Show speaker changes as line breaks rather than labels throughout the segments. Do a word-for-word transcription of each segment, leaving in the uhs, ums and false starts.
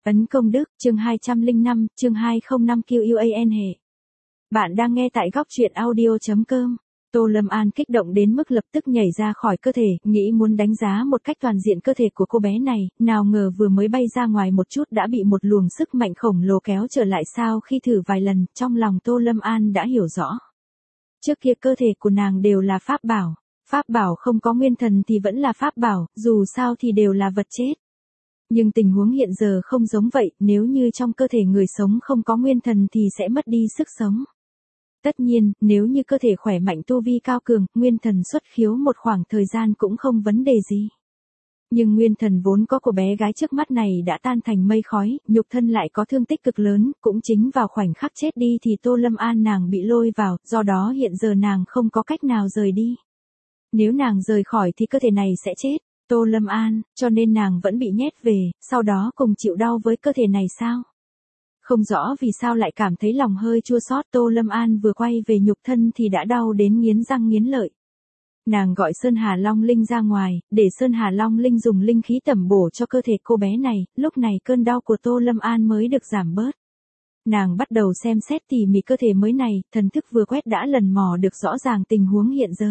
Ấn công đức, chương hai trăm lẻ năm, chương hai không năm quy an hệ. Bạn đang nghe tại góc truyện audio.com. Tô Lâm An kích động đến mức lập tức nhảy ra khỏi cơ thể, nghĩ muốn đánh giá một cách toàn diện cơ thể của cô bé này, nào ngờ vừa mới bay ra ngoài một chút đã bị một luồng sức mạnh khổng lồ kéo trở lại. Sau khi thử vài lần, trong lòng Tô Lâm An đã hiểu rõ. Trước kia cơ thể của nàng đều là pháp bảo, pháp bảo không có nguyên thần thì vẫn là pháp bảo, dù sao thì đều là vật chết. Nhưng tình huống hiện giờ không giống vậy, nếu như trong cơ thể người sống không có nguyên thần thì sẽ mất đi sức sống. Tất nhiên, nếu như cơ thể khỏe mạnh tu vi cao cường, nguyên thần xuất khiếu một khoảng thời gian cũng không vấn đề gì. Nhưng nguyên thần vốn có của bé gái trước mắt này đã tan thành mây khói, nhục thân lại có thương tích cực lớn, cũng chính vào khoảnh khắc chết đi thì Tô Lâm An nàng bị lôi vào, do đó hiện giờ nàng không có cách nào rời đi. Nếu nàng rời khỏi thì cơ thể này sẽ chết. Tô Lâm An, cho nên nàng vẫn bị nhét về, sau đó cùng chịu đau với cơ thể này sao? Không rõ vì sao lại cảm thấy lòng hơi chua xót. Tô Lâm An vừa quay về nhục thân thì đã đau đến nghiến răng nghiến lợi. Nàng gọi Sơn Hà Long Linh ra ngoài, để Sơn Hà Long Linh dùng linh khí tẩm bổ cho cơ thể cô bé này, lúc này cơn đau của Tô Lâm An mới được giảm bớt. Nàng bắt đầu xem xét tỉ mỉ cơ thể mới này, thần thức vừa quét đã lần mò được rõ ràng tình huống hiện giờ.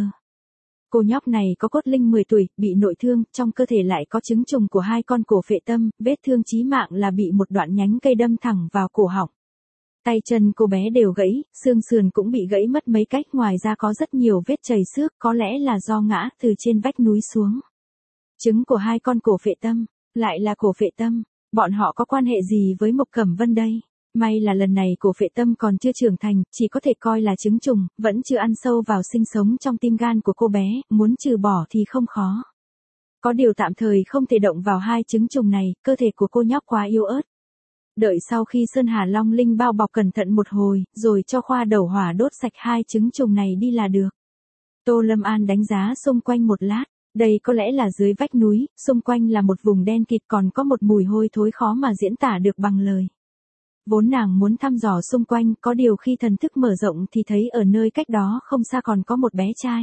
Cô nhóc này có cốt linh mười tuổi, bị nội thương, trong cơ thể lại có chứng trùng của hai con cổ phệ tâm, vết thương chí mạng là bị một đoạn nhánh cây đâm thẳng vào cổ họng. Tay chân cô bé đều gãy, xương sườn cũng bị gãy mất mấy cách, ngoài ra có rất nhiều vết chảy xước, có lẽ là do ngã từ trên vách núi xuống. Trứng của hai con cổ phệ tâm, lại là cổ phệ tâm, bọn họ có quan hệ gì với Mộc Cẩm Vân đây? May là lần này cổ phệ tâm còn chưa trưởng thành, chỉ có thể coi là trứng trùng, vẫn chưa ăn sâu vào sinh sống trong tim gan của cô bé, muốn trừ bỏ thì không khó. Có điều tạm thời không thể động vào hai trứng trùng này, cơ thể của cô nhóc quá yếu ớt. Đợi sau khi Sơn Hà Long Linh bao bọc cẩn thận một hồi, rồi cho khoa đầu hỏa đốt sạch hai trứng trùng này đi là được. Tô Lâm An đánh giá xung quanh một lát, đây có lẽ là dưới vách núi, xung quanh là một vùng đen kịt, còn có một mùi hôi thối khó mà diễn tả được bằng lời. Vốn nàng muốn thăm dò xung quanh, có điều khi thần thức mở rộng thì thấy ở nơi cách đó không xa còn có một bé trai.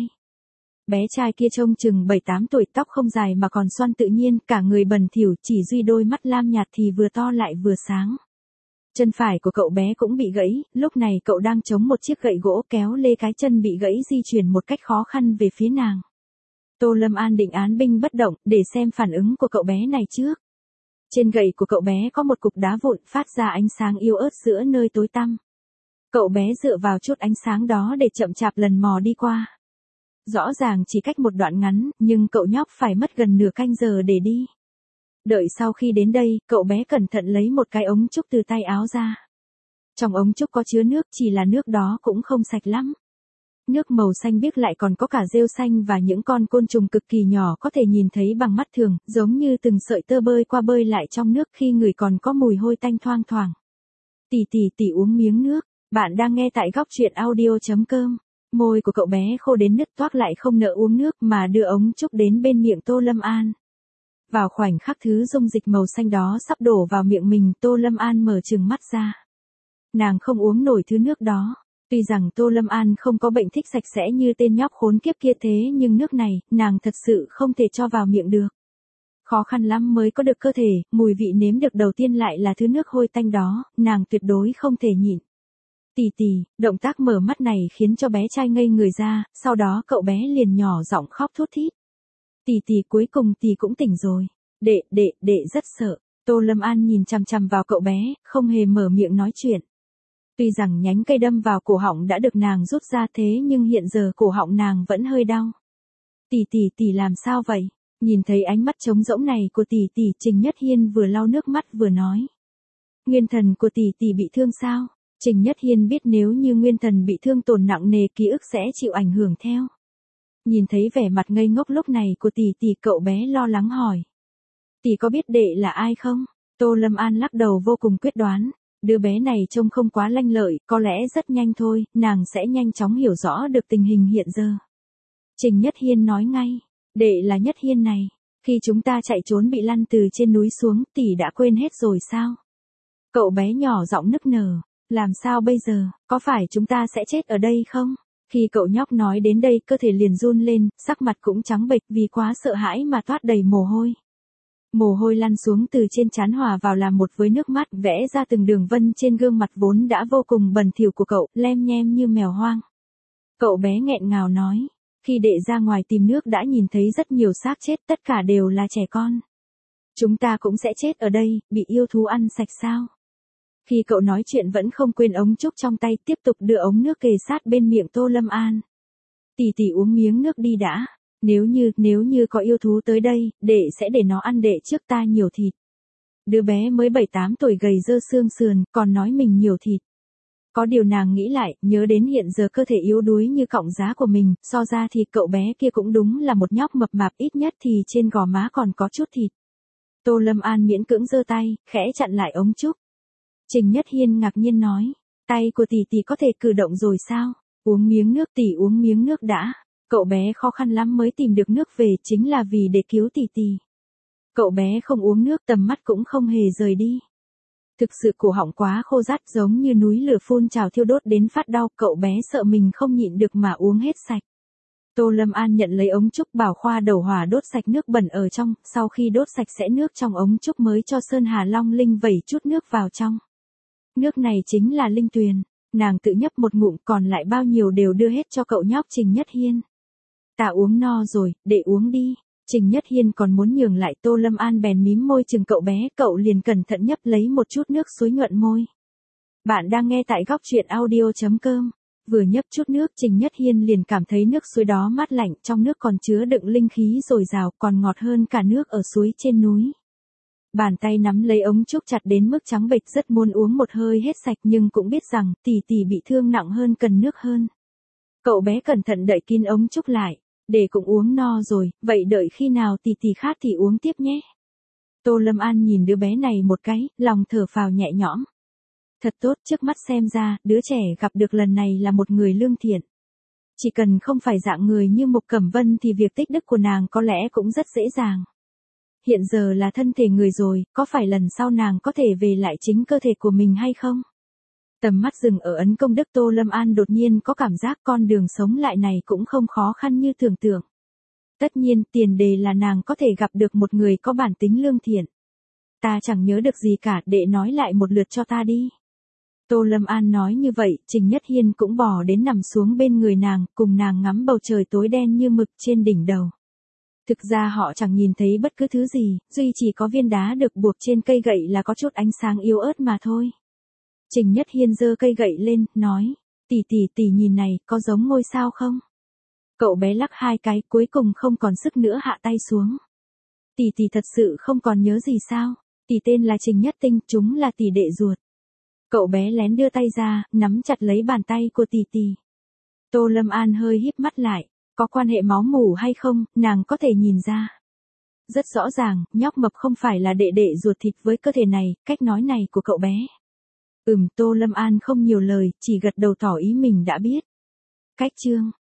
Bé trai kia trông chừng bảy tám tuổi, tóc không dài mà còn xoăn tự nhiên, cả người bẩn thỉu, chỉ duy đôi mắt lam nhạt thì vừa to lại vừa sáng. Chân phải của cậu bé cũng bị gãy, lúc này cậu đang chống một chiếc gậy gỗ kéo lê cái chân bị gãy di chuyển một cách khó khăn về phía nàng. Tô Lâm An định án binh bất động, để xem phản ứng của cậu bé này trước. Trên gậy của cậu bé có một cục đá vụn phát ra ánh sáng yếu ớt giữa nơi tối tăm. Cậu bé dựa vào chút ánh sáng đó để chậm chạp lần mò đi qua. Rõ ràng chỉ cách một đoạn ngắn, nhưng cậu nhóc phải mất gần nửa canh giờ để đi. Đợi sau khi đến đây, cậu bé cẩn thận lấy một cái ống trúc từ tay áo ra. Trong ống trúc có chứa nước, chỉ là nước đó cũng không sạch lắm. Nước màu xanh biếc lại còn có cả rêu xanh và những con côn trùng cực kỳ nhỏ có thể nhìn thấy bằng mắt thường, giống như từng sợi tơ bơi qua bơi lại trong nước, khi người còn có mùi hôi tanh thoang thoảng. Tỉ tỉ tỉ uống miếng nước, bạn đang nghe tại góc truyện audio.com. Môi của cậu bé khô đến nứt toác lại không nỡ uống nước mà đưa ống trúc đến bên miệng Tô Lâm An. Vào khoảnh khắc thứ dung dịch màu xanh đó sắp đổ vào miệng mình, Tô Lâm An mở trừng mắt ra. Nàng không uống nổi thứ nước đó. Tuy rằng Tô Lâm An không có bệnh thích sạch sẽ như tên nhóc khốn kiếp kia, thế nhưng nước này, nàng thật sự không thể cho vào miệng được. Khó khăn lắm mới có được cơ thể, mùi vị nếm được đầu tiên lại là thứ nước hôi tanh đó, nàng tuyệt đối không thể nhịn. Tì tì, động tác mở mắt này khiến cho bé trai ngây người ra, sau đó cậu bé liền nhỏ giọng khóc thút thít. Tì tì, cuối cùng tì cũng tỉnh rồi. Đệ, đệ, đệ rất sợ. Tô Lâm An nhìn chằm chằm vào cậu bé, không hề mở miệng nói chuyện. Tuy rằng nhánh cây đâm vào cổ họng đã được nàng rút ra, thế nhưng hiện giờ cổ họng nàng vẫn hơi đau. Tì tì tì làm sao vậy? Nhìn thấy ánh mắt trống rỗng này của tì tì, Trình Nhất Hiên vừa lau nước mắt vừa nói. Nguyên thần của tì tì bị thương sao? Trình Nhất Hiên biết nếu như nguyên thần bị thương tổn nặng nề, ký ức sẽ chịu ảnh hưởng theo. Nhìn thấy vẻ mặt ngây ngốc lúc này của tì tì, cậu bé lo lắng hỏi. Tì có biết đệ là ai không? Tô Lâm An lắc đầu vô cùng quyết đoán. Đứa bé này trông không quá lanh lợi, có lẽ rất nhanh thôi, nàng sẽ nhanh chóng hiểu rõ được tình hình hiện giờ. Trình Nhất Hiên nói ngay, đệ là Nhất Hiên này, khi chúng ta chạy trốn bị lăn từ trên núi xuống, tỷ đã quên hết rồi sao? Cậu bé nhỏ giọng nức nở, làm sao bây giờ, có phải chúng ta sẽ chết ở đây không? Khi cậu nhóc nói đến đây, cơ thể liền run lên, sắc mặt cũng trắng bệch vì quá sợ hãi mà toát đầy mồ hôi. Mồ hôi lăn xuống từ trên trán hòa vào làm một với nước mắt, vẽ ra từng đường vân trên gương mặt vốn đã vô cùng bẩn thỉu của cậu, lem nhem như mèo hoang. Cậu bé nghẹn ngào nói, khi đệ ra ngoài tìm nước đã nhìn thấy rất nhiều xác chết, tất cả đều là trẻ con. Chúng ta cũng sẽ chết ở đây, bị yêu thú ăn sạch sao? Khi cậu nói chuyện vẫn không quên ống trúc trong tay, tiếp tục đưa ống nước kề sát bên miệng Tô Lâm An. Tỷ tỷ uống miếng nước đi đã. Nếu như, nếu như có yêu thú tới đây, đệ sẽ để nó ăn đệ trước ta nhiều thịt. Đứa bé mới bảy tám tuổi gầy dơ xương sườn, còn nói mình nhiều thịt. Có điều nàng nghĩ lại, nhớ đến hiện giờ cơ thể yếu đuối như cọng giá của mình, so ra thì cậu bé kia cũng đúng là một nhóc mập mạp, ít nhất thì trên gò má còn có chút thịt. Tô Lâm An miễn cưỡng giơ tay, khẽ chặn lại ống trúc. Trình Nhất Hiên ngạc nhiên nói, tay của tỷ tỷ có thể cử động rồi sao? Uống miếng nước, tỷ uống miếng nước đã. Cậu bé khó khăn lắm mới tìm được nước về, chính là vì để cứu tỷ tỷ. Cậu bé không uống nước, tầm mắt cũng không hề rời đi. Thực sự cổ họng quá khô rát, giống như núi lửa phun trào thiêu đốt đến phát đau, cậu bé sợ mình không nhịn được mà uống hết sạch. Tô Lâm An nhận lấy ống trúc, bảo khoa đầu hỏa đốt sạch nước bẩn ở trong, sau khi đốt sạch sẽ nước trong ống trúc mới cho Sơn Hà Long Linh vẩy chút nước vào trong. Nước này chính là linh tuyền, nàng tự nhấp một ngụm, còn lại bao nhiêu đều đưa hết cho cậu nhóc Trình Nhất Hiên. Ta uống no rồi, để uống đi. Trình Nhất Hiên còn muốn nhường lại, Tô Lâm An bèn mím môi chừng cậu bé, cậu liền cẩn thận nhấp lấy một chút nước suối nhuận môi. Bạn đang nghe tại góc truyện audio chấm com. Vừa nhấp chút nước, Trình Nhất Hiên liền cảm thấy nước suối đó mát lạnh, trong nước còn chứa đựng linh khí dồi dào, còn ngọt hơn cả nước ở suối trên núi. Bàn tay nắm lấy ống trúc chặt đến mức trắng bệch, rất muốn uống một hơi hết sạch, nhưng cũng biết rằng tỷ tỷ bị thương nặng hơn, cần nước hơn. Cậu bé cẩn thận đậy kín ống trúc lại, để cũng uống no rồi, vậy đợi khi nào tỷ tỷ khát thì uống tiếp nhé. Tô Lâm An nhìn đứa bé này một cái, lòng thở phào nhẹ nhõm. Thật tốt, trước mắt xem ra, đứa trẻ gặp được lần này là một người lương thiện. Chỉ cần không phải dạng người như Mục Cẩm Vân thì việc tích đức của nàng có lẽ cũng rất dễ dàng. Hiện giờ là thân thể người rồi, có phải lần sau nàng có thể về lại chính cơ thể của mình hay không? Tầm mắt dừng ở ấn công đức, Tô Lâm An đột nhiên có cảm giác con đường sống lại này cũng không khó khăn như tưởng tượng. Tất nhiên, tiền đề là nàng có thể gặp được một người có bản tính lương thiện. Ta chẳng nhớ được gì cả, đệ nói lại một lượt cho ta đi. Tô Lâm An nói như vậy, Trình Nhất Hiên cũng bò đến nằm xuống bên người nàng, cùng nàng ngắm bầu trời tối đen như mực trên đỉnh đầu. Thực ra họ chẳng nhìn thấy bất cứ thứ gì, duy chỉ có viên đá được buộc trên cây gậy là có chút ánh sáng yếu ớt mà thôi. Trình Nhất Hiên giơ cây gậy lên, nói, tỷ tỷ tỷ nhìn này, có giống ngôi sao không? Cậu bé lắc hai cái, cuối cùng không còn sức nữa hạ tay xuống. Tỷ tỷ thật sự không còn nhớ gì sao? Tỷ tên là Trình Nhất Tinh, chúng là tỷ đệ ruột. Cậu bé lén đưa tay ra, nắm chặt lấy bàn tay của tỷ tỷ. Tô Lâm An hơi híp mắt lại, có quan hệ máu mủ hay không, nàng có thể nhìn ra. Rất rõ ràng, nhóc mập không phải là đệ đệ ruột thịt với cơ thể này, cách nói này của cậu bé. Ừm, Tô Lâm An không nhiều lời, chỉ gật đầu tỏ ý mình đã biết. Cách chương